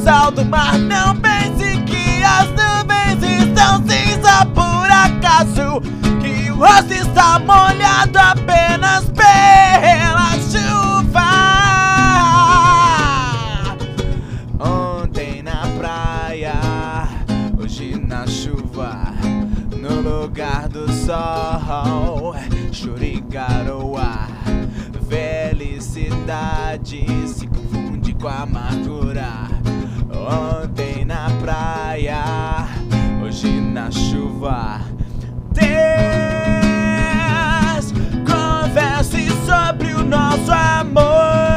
sal do mar. Não pense que as nuvens estão cinza por acaso, que o rosto está molhado apenas pela chuva. Ontem na praia, hoje na chuva, no lugar do sol, churicaroa. Felicidade se confunde com amargura. Ontem na praia, hoje na chuva. Converse sobre o nosso amor.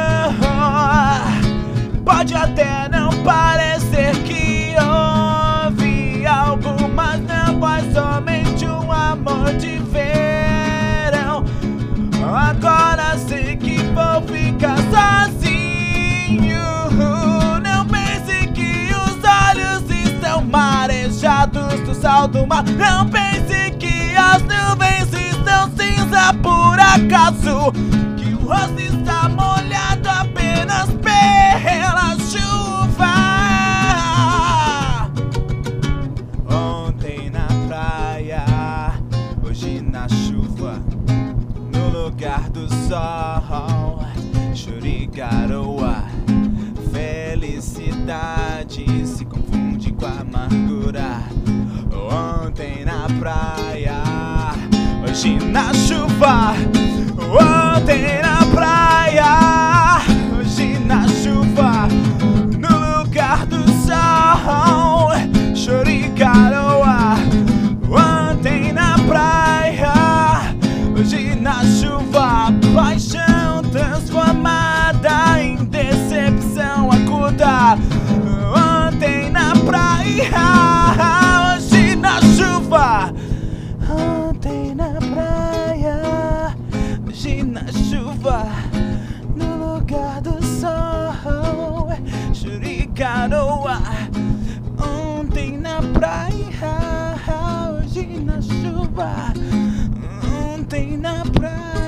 Pode até não parecer que houve algo, mas não foi somente um amor de verão. Agora sei que vou ficar sozinho. Não pense que os olhos estão marejados do sal do mar. Não pense que as nuvens estão cinza por acaso, que o rosto está molhado apenas pela chuva. Ontem na praia, hoje na chuva, no lugar do sol, churicaroa. Felicidade se confunde com amargura. Ontem na praia, hoje na chuva. Ontem na praia, hoje na chuva, no lugar do sol, churicaroa. Ontem na praia, hoje na chuva. Paixão transformada em decepção aguda. Ontem na praia, hoje na chuva. Ontem na praia, hoje na chuva, no lugar do sol, churicaroa. Ontem na praia, hoje na chuva. Ontem na praia.